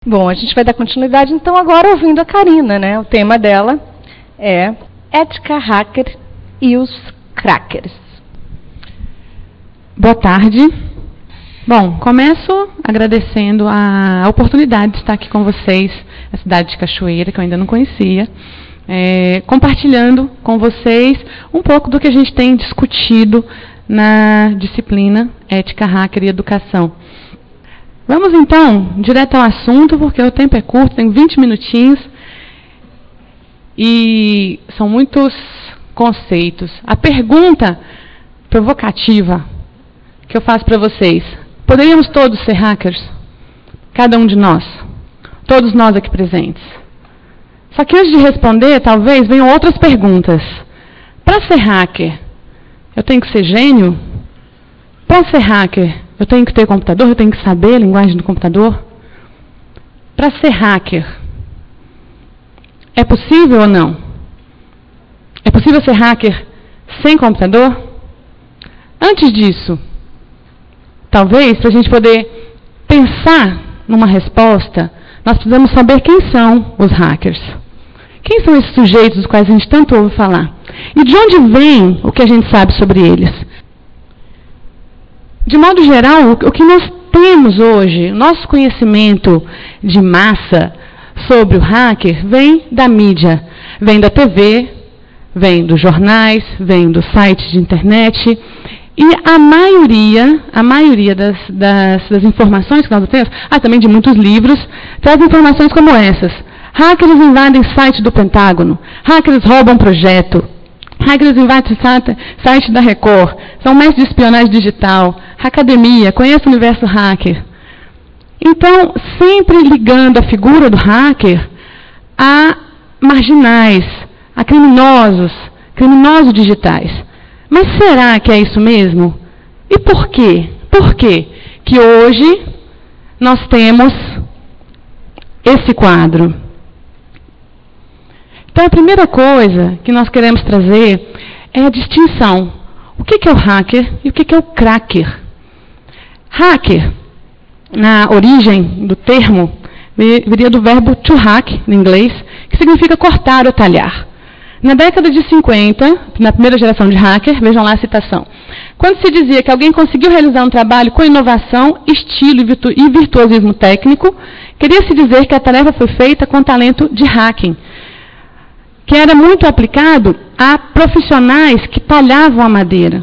Bom, a gente vai dar continuidade, então, agora ouvindo a Karina, né? O tema dela é ética hacker e os crackers. Boa tarde. Bom, começo agradecendo a oportunidade de estar aqui com vocês, na cidade de Cachoeira, que eu ainda não conhecia, compartilhando com vocês um pouco do que a gente tem discutido na disciplina Ética Hacker e Educação. Vamos, então, direto ao assunto, porque o tempo é curto, tem 20 minutinhos, e são muitos conceitos. A pergunta provocativa que eu faço para vocês: poderíamos todos ser hackers? Cada um de nós. Todos nós aqui presentes. Só que antes de responder, talvez venham outras perguntas. Para ser hacker, eu tenho que ser gênio? Para ser hacker, eu tenho que ter computador? Eu tenho que saber a linguagem do computador? Para ser hacker, é possível ou não? É possível ser hacker sem computador? Antes disso, talvez, para a gente poder pensar numa resposta, nós precisamos saber quem são os hackers. Quem são esses sujeitos dos quais a gente tanto ouve falar? E de onde vem o que a gente sabe sobre eles? De modo geral, o que nós temos hoje, nosso conhecimento de massa sobre o hacker, vem da mídia, vem da TV, vem dos jornais, vem dos sites de internet. E a maioria das informações que nós temos, também de muitos livros, traz informações como essas. Hackers invadem site do Pentágono, hackers roubam projeto, hackers invadem site da Record, são mestres de espionagem digital, academia, conhece o universo hacker. Então, sempre ligando a figura do hacker a marginais, a criminosos digitais. Mas será que é isso mesmo? E por quê? Por quê que hoje nós temos esse quadro? Então, a primeira coisa que nós queremos trazer é a distinção. O que é o hacker e o que é o cracker? Hacker, na origem do termo, viria do verbo to hack, em inglês, que significa cortar ou talhar. Na década de 50, na primeira geração de hacker, vejam lá a citação, quando se dizia que alguém conseguiu realizar um trabalho com inovação, estilo e virtuosismo técnico, queria-se dizer que a tarefa foi feita com talento de hacking, que era muito aplicado a profissionais que talhavam a madeira,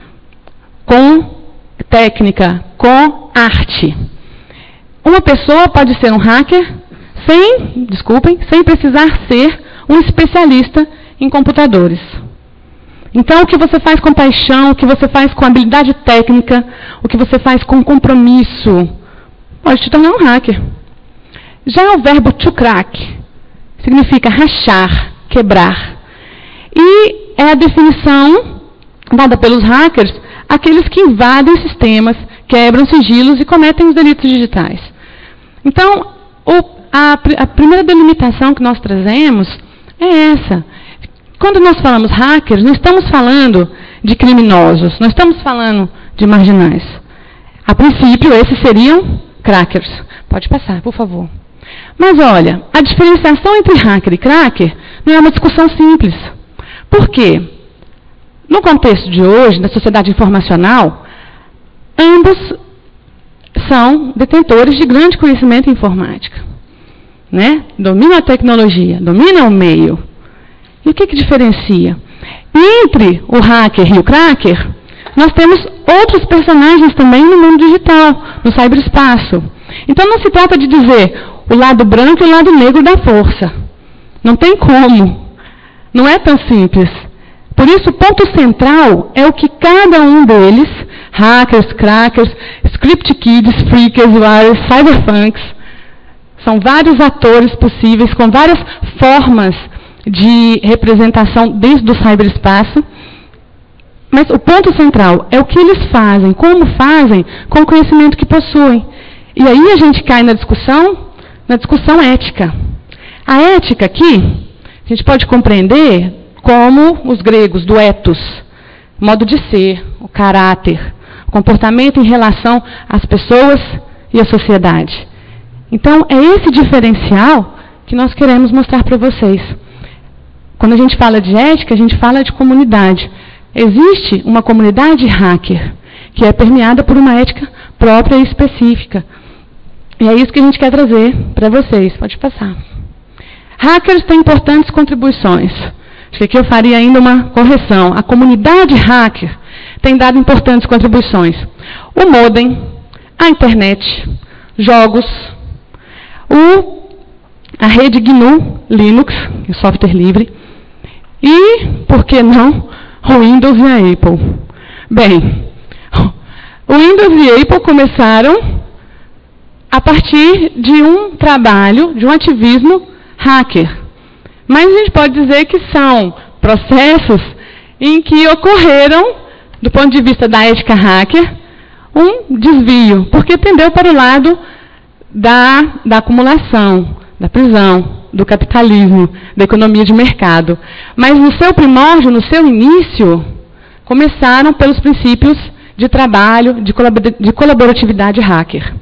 com técnica, com arte. Uma pessoa pode ser um hacker sem precisar ser um especialista em computadores. Então, o que você faz com paixão, o que você faz com habilidade técnica, o que você faz com compromisso, pode te tornar um hacker. Já o verbo to crack significa rachar, quebrar. E é a definição dada pelos hackers, aqueles que invadem sistemas, quebram sigilos e cometem os delitos digitais. Então, a primeira delimitação que nós trazemos é essa. Quando nós falamos hackers, não estamos falando de criminosos, não estamos falando de marginais. A princípio, esses seriam crackers. Pode passar, por favor. Mas olha, a diferenciação entre hacker e cracker não é uma discussão simples. Por quê? No contexto de hoje, da sociedade informacional, ambos são detentores de grande conhecimento em informática. Né? Dominam a tecnologia, dominam o meio. E o que diferencia? Entre o hacker e o cracker, nós temos outros personagens também no mundo digital, no ciberespaço. Então não se trata de dizer o lado branco e o lado negro da força. Não tem como. Não é tão simples. Por isso, o ponto central é o que cada um deles, hackers, crackers, script kids, freakers, warriors, cyberpunks, são vários atores possíveis, com várias formas de representação dentro do ciberespaço. Mas o ponto central é o que eles fazem, como fazem, com o conhecimento que possuem. E aí a gente cai na discussão ética. A ética aqui, a gente pode compreender como os gregos, do ethos, modo de ser, o caráter, o comportamento em relação às pessoas e à sociedade. Então, é esse diferencial que nós queremos mostrar para vocês. Quando a gente fala de ética, a gente fala de comunidade. Existe uma comunidade hacker, que é permeada por uma ética própria e específica. E é isso que a gente quer trazer para vocês. Pode passar. Hackers têm importantes contribuições. Acho que aqui eu faria ainda uma correção. A comunidade hacker tem dado importantes contribuições. O modem, a internet, jogos, a rede GNU Linux, o software livre, e, por que não, o Windows e a Apple. Bem, o Windows e a Apple começaram a partir de um trabalho, de um ativismo hacker. Mas a gente pode dizer que são processos em que ocorreram, do ponto de vista da ética hacker, um desvio, porque tendeu para o lado da acumulação, da prisão, do capitalismo, da economia de mercado. Mas no seu primórdio, no seu início, começaram pelos princípios de trabalho, de colaboratividade hacker.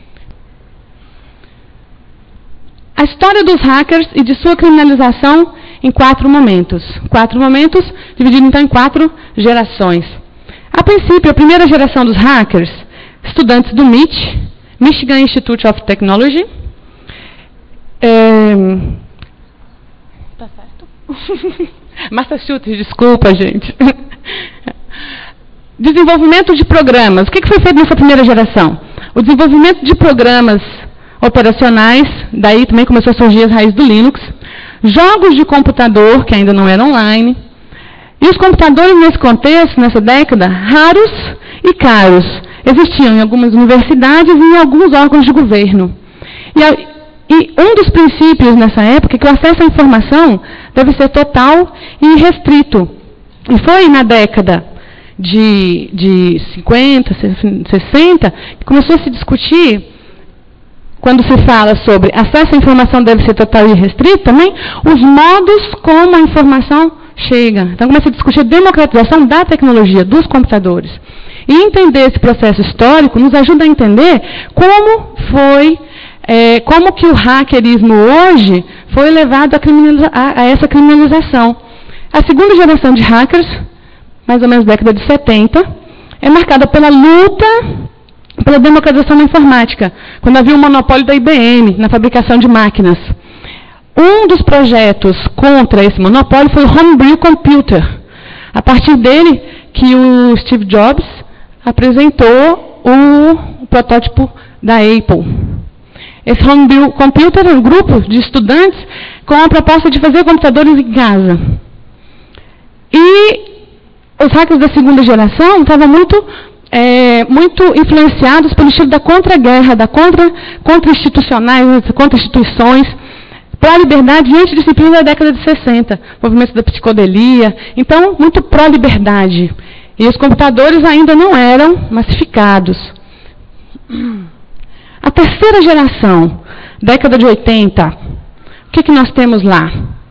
A história dos hackers e de sua criminalização em 4 momentos. 4 momentos divididos então em 4 gerações. A princípio, a primeira geração dos hackers, estudantes do MIT, Michigan Institute of Technology. Tá certo? Massachusetts, desculpa, gente. Desenvolvimento de programas. O que foi feito nessa primeira geração? O desenvolvimento de programas operacionais, daí também começou a surgir as raízes do Linux, jogos de computador, que ainda não eram online, e os computadores nesse contexto, nessa década, raros e caros. Existiam em algumas universidades e em alguns órgãos de governo. E um dos princípios nessa época é que o acesso à informação deve ser total e restrito. E foi na década de 50, 60, que começou a se discutir, quando se fala sobre acesso à informação deve ser total e restrito, também os modos como a informação chega. Então começa a discutir a democratização da tecnologia, dos computadores. E entender esse processo histórico nos ajuda a entender como que o hackerismo hoje foi levado a essa criminalização. A segunda geração de hackers, mais ou menos década de 70, é marcada pela luta pela democratização da informática, quando havia um monopólio da IBM na fabricação de máquinas. Um dos projetos contra esse monopólio foi o Homebrew Computer. A partir dele que o Steve Jobs apresentou o protótipo da Apple. Esse Homebrew Computer é um grupo de estudantes com a proposta de fazer computadores em casa. E os hackers da segunda geração estavam muito influenciados pelo estilo da contra-guerra, contra-institucionais, contra-instituições, pró-liberdade e antidisciplina da década de 60, movimentos da psicodelia, então, muito pró-liberdade. E os computadores ainda não eram massificados. A terceira geração, década de 80, o que nós temos lá?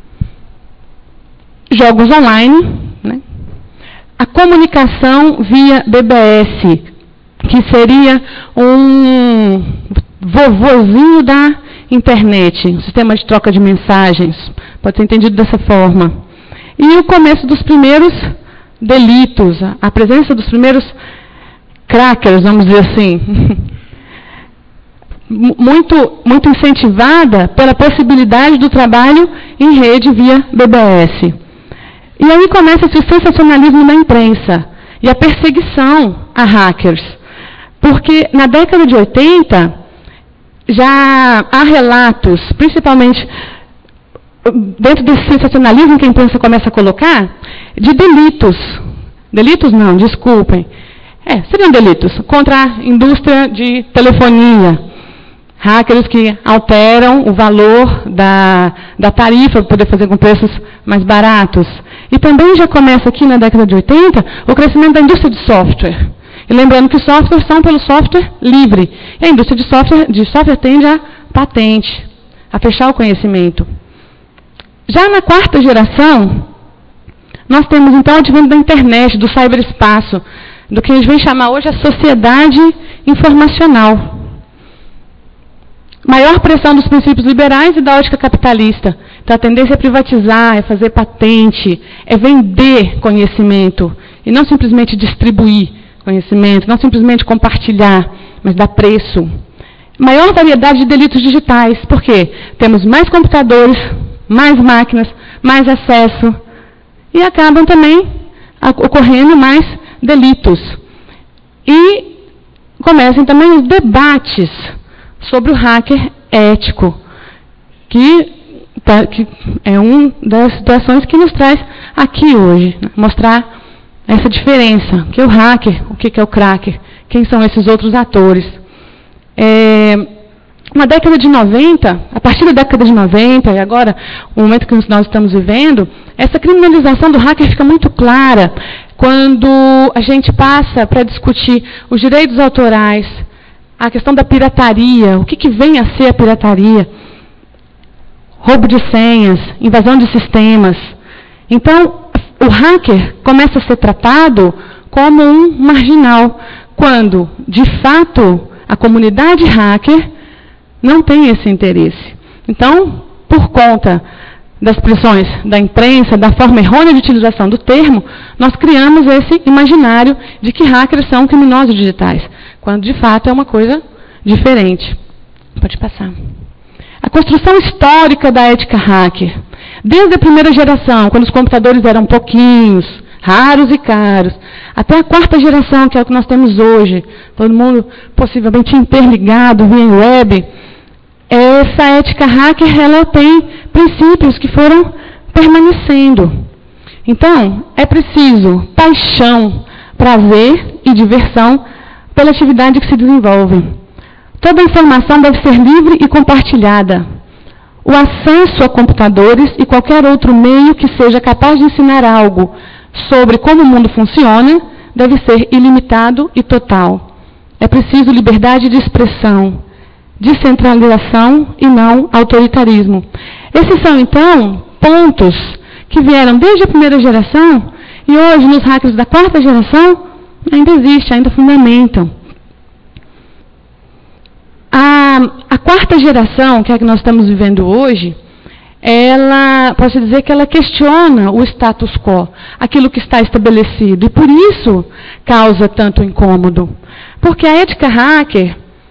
Jogos online, né? A comunicação via BBS, que seria um vovozinho da internet, um sistema de troca de mensagens, pode ser entendido dessa forma. E o começo dos primeiros delitos, a presença dos primeiros crackers, vamos dizer assim, muito incentivada pela possibilidade do trabalho em rede via BBS. E aí começa-se o sensacionalismo na imprensa e a perseguição a hackers. Porque na década de 80, já há relatos, principalmente dentro desse sensacionalismo que a imprensa começa a colocar, de delitos. Delitos não, desculpem. Seriam delitos contra a indústria de telefonia. Hackers que alteram o valor da tarifa para poder fazer com preços mais baratos. E também já começa aqui na década de 80 o crescimento da indústria de software. E lembrando que software são pelo software livre. E a indústria de software tende a patente, a fechar o conhecimento. Já na quarta geração, nós temos então o advento da internet, do ciberespaço, do que a gente vem chamar hoje a sociedade informacional. Maior pressão dos princípios liberais e da ótica capitalista. Então, a tendência é privatizar, é fazer patente, é vender conhecimento, e não simplesmente distribuir conhecimento, não simplesmente compartilhar, mas dar preço. Maior variedade de delitos digitais. Por quê? Temos mais computadores, mais máquinas, mais acesso, e acabam também ocorrendo mais delitos. E começam também os debates sobre o hacker ético, que é uma das situações que nos traz aqui hoje, né? Mostrar essa diferença, o que é o hacker, o que é o cracker, quem são esses outros atores. Na década de 90, a partir da década de 90, e agora, o momento que nós estamos vivendo, essa criminalização do hacker fica muito clara quando a gente passa para discutir os direitos autorais, a questão da pirataria, o que vem a ser a pirataria, roubo de senhas, invasão de sistemas. Então, o hacker começa a ser tratado como um marginal, quando, de fato, a comunidade hacker não tem esse interesse. Então, por conta das pressões da imprensa, da forma errônea de utilização do termo, nós criamos esse imaginário de que hackers são criminosos digitais, quando de fato é uma coisa diferente. Pode passar. A construção histórica da ética hacker. Desde a primeira geração, quando os computadores eram pouquinhos, raros e caros, até a quarta geração, que é o que nós temos hoje, todo mundo possivelmente interligado via web, essa ética hacker, ela tem princípios que foram permanecendo. Então, é preciso paixão, prazer e diversão pela atividade que se desenvolve. Toda a informação deve ser livre e compartilhada. O acesso a computadores e qualquer outro meio que seja capaz de ensinar algo sobre como o mundo funciona deve ser ilimitado e total. É preciso liberdade de expressão, descentralização e não autoritarismo. Esses são, então, pontos que vieram desde a primeira geração e hoje, nos hackers da quarta geração, ainda existem, ainda fundamentam. A quarta geração, que é a que nós estamos vivendo hoje, ela, posso dizer que ela questiona o status quo, aquilo que está estabelecido, e por isso causa tanto incômodo. Porque a ética hacker,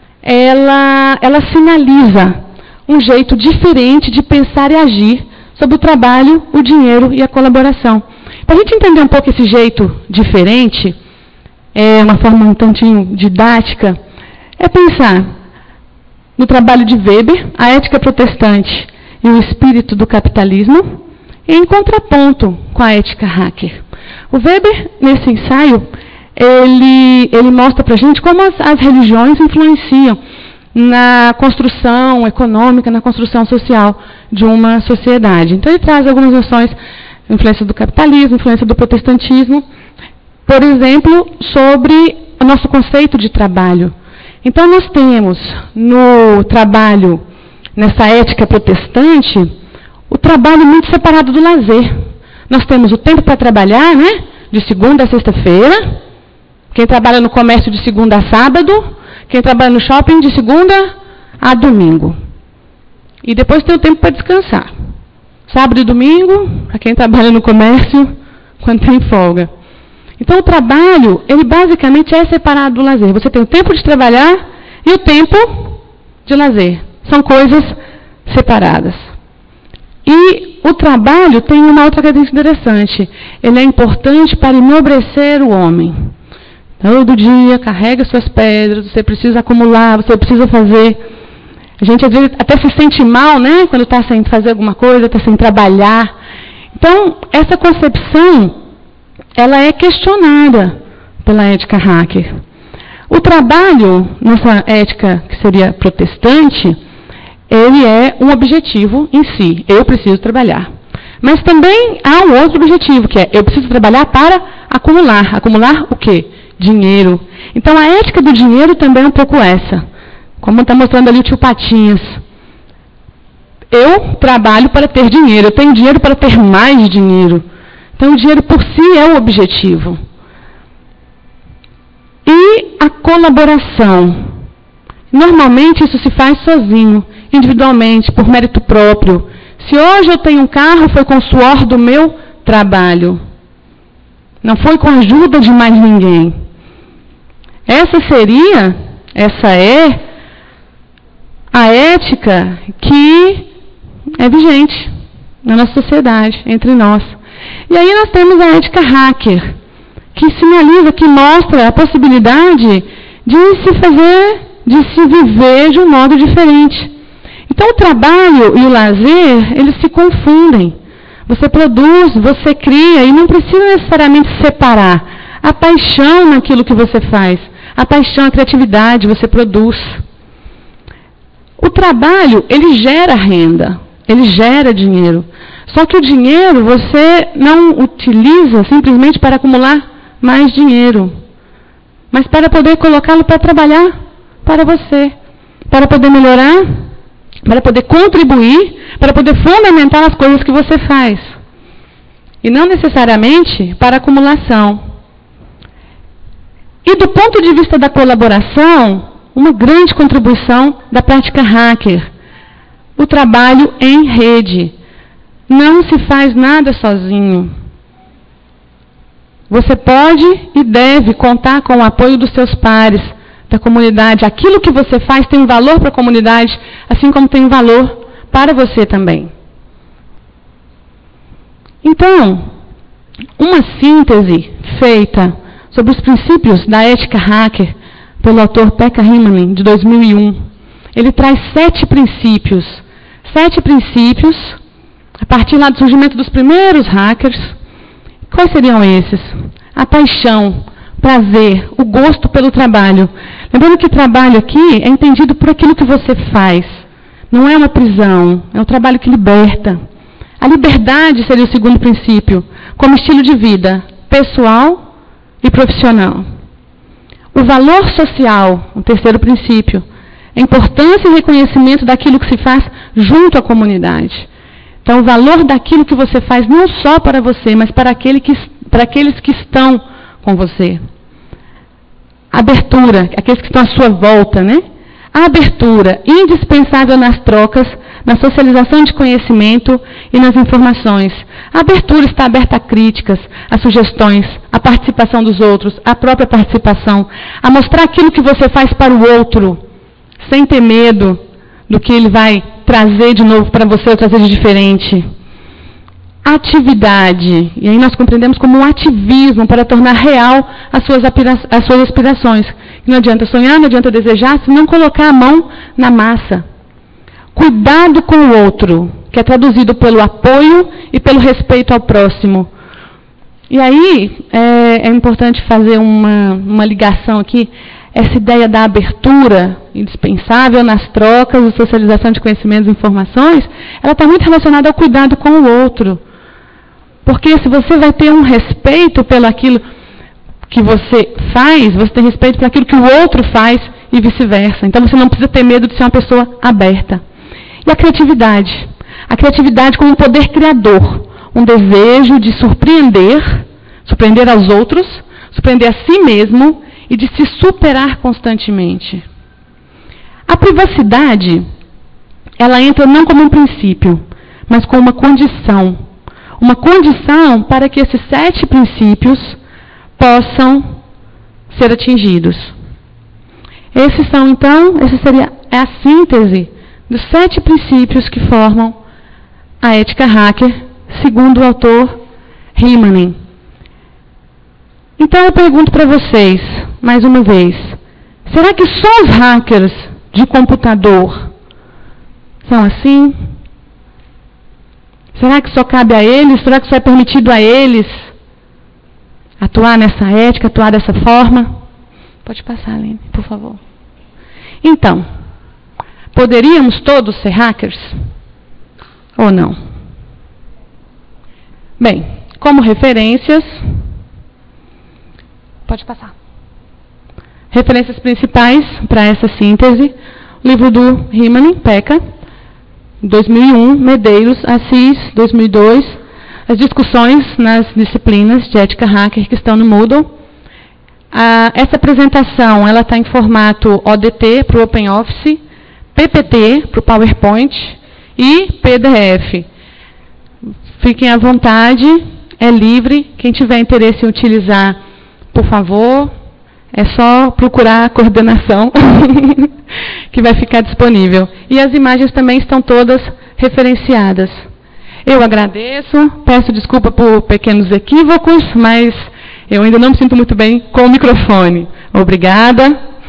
ela sinaliza um jeito diferente de pensar e agir sobre o trabalho, o dinheiro e a colaboração. Para a gente entender um pouco esse jeito diferente, uma forma um tantinho didática, é pensar no trabalho de Weber, a ética protestante e o espírito do capitalismo, em contraponto com a ética hacker. O Weber, nesse ensaio, ele mostra para a gente como as religiões influenciam na construção econômica, na construção social de uma sociedade. Então, ele traz algumas noções, influência do capitalismo, influência do protestantismo, por exemplo, sobre o nosso conceito de trabalho. Então, nós temos no trabalho, nessa ética protestante, o trabalho muito separado do lazer. Nós temos o tempo para trabalhar, né? De segunda a sexta-feira. Quem trabalha no comércio de segunda a sábado. Quem trabalha no shopping de segunda a domingo. E depois tem o tempo para descansar. Sábado e domingo, para quem trabalha no comércio, quando tem folga. Então, o trabalho, ele basicamente é separado do lazer. Você tem o tempo de trabalhar e o tempo de lazer. São coisas separadas. E o trabalho tem uma outra característica interessante. Ele é importante para enobrecer o homem. Todo dia carrega suas pedras, você precisa acumular, você precisa fazer. A gente às vezes até se sente mal, né? Quando está sem fazer alguma coisa, está sem trabalhar. Então, essa concepção, ela é questionada pela ética hacker. O trabalho, nessa ética que seria protestante, ele é um objetivo em si. Eu preciso trabalhar. Mas também há um outro objetivo, que é eu preciso trabalhar para acumular. Acumular o quê? Dinheiro. Então, a ética do dinheiro também é um pouco essa. Como está mostrando ali o tio Patinhas. Eu trabalho para ter dinheiro. Eu tenho dinheiro para ter mais dinheiro. Então, o dinheiro por si é o objetivo. E a colaboração. Normalmente isso se faz sozinho, individualmente, por mérito próprio. Se hoje eu tenho um carro, foi com o suor do meu trabalho. Não foi com a ajuda de mais ninguém. Essa é a ética que é vigente na nossa sociedade, entre nós. E aí nós temos a ética hacker, que sinaliza, que mostra a possibilidade de se viver de um modo diferente. Então o trabalho e o lazer, eles se confundem. Você produz, você cria, e não precisa necessariamente separar a paixão naquilo que você faz. A paixão, a criatividade, você produz. O trabalho, ele gera renda, ele gera dinheiro. Só que o dinheiro você não utiliza simplesmente para acumular mais dinheiro, mas para poder colocá-lo para trabalhar para você, para poder melhorar, para poder contribuir, para poder fundamentar as coisas que você faz. E não necessariamente para acumulação. E do ponto de vista da colaboração, uma grande contribuição da prática hacker, o trabalho em rede. Não se faz nada sozinho. Você pode e deve contar com o apoio dos seus pares, da comunidade. Aquilo que você faz tem um valor para a comunidade, assim como tem um valor para você também. Então, uma síntese feita sobre os princípios da ética hacker pelo autor Pekka Hymanen, de 2001. Ele traz 7 princípios. 7 princípios, a partir lá do surgimento dos primeiros hackers. Quais seriam esses? A paixão, prazer, o gosto pelo trabalho. Lembrando que trabalho aqui é entendido por aquilo que você faz. Não é uma prisão, é um trabalho que liberta. A liberdade seria o segundo princípio, como estilo de vida, pessoal e profissional. O valor social, o terceiro princípio, a importância e reconhecimento daquilo que se faz junto à comunidade. Então, o valor daquilo que você faz não só para você, mas para aqueles que estão com você. Abertura, aqueles que estão à sua volta, né? A abertura, indispensável nas trocas, na socialização de conhecimento e nas informações. A abertura está aberta a críticas, a sugestões, a participação dos outros, a própria participação, a mostrar aquilo que você faz para o outro, sem ter medo do que ele vai trazer de novo para você ou trazer de diferente. Atividade, e aí nós compreendemos como um ativismo para tornar real as suas aspirações. Não adianta sonhar, não adianta desejar, se não colocar a mão na massa. Cuidado com o outro, que é traduzido pelo apoio e pelo respeito ao próximo. E aí é importante fazer uma ligação aqui. Essa ideia da abertura indispensável nas trocas e socialização de conhecimentos e informações, ela está muito relacionada ao cuidado com o outro. Porque se você vai ter um respeito pelo aquilo que você faz, você tem respeito por aquilo que o outro faz e vice-versa. Então você não precisa ter medo de ser uma pessoa aberta. E a criatividade. A criatividade como um poder criador. Um desejo de surpreender aos outros, surpreender a si mesmo e de se superar constantemente. A privacidade, ela entra não como um princípio, mas como uma condição. Uma condição para que esses 7 princípios possam ser atingidos. Essa seria a síntese dos 7 princípios que formam a ética hacker, segundo o autor Hymanen. Então eu pergunto para vocês, mais uma vez, será que só os hackers de computador são assim? Será que só cabe a eles? Será que só é permitido a eles atuar nessa ética, atuar dessa forma? Pode passar, Aline, por favor. Então, poderíamos todos ser hackers? Ou não? Bem, como referências... Pode passar. Referências principais para essa síntese, o livro do Hymanen, Pekka, 2001, Medeiros, Assis, 2002, as discussões nas disciplinas de ética hacker que estão no Moodle, Essa apresentação ela está em formato ODT para o OpenOffice, PPT para o PowerPoint e PDF. Fiquem à vontade, é livre. Quem tiver interesse em utilizar, por favor, é só procurar a coordenação que vai ficar disponível. E as imagens também estão todas referenciadas. Eu agradeço, peço desculpa por pequenos equívocos, mas eu ainda não me sinto muito bem com o microfone. Obrigada.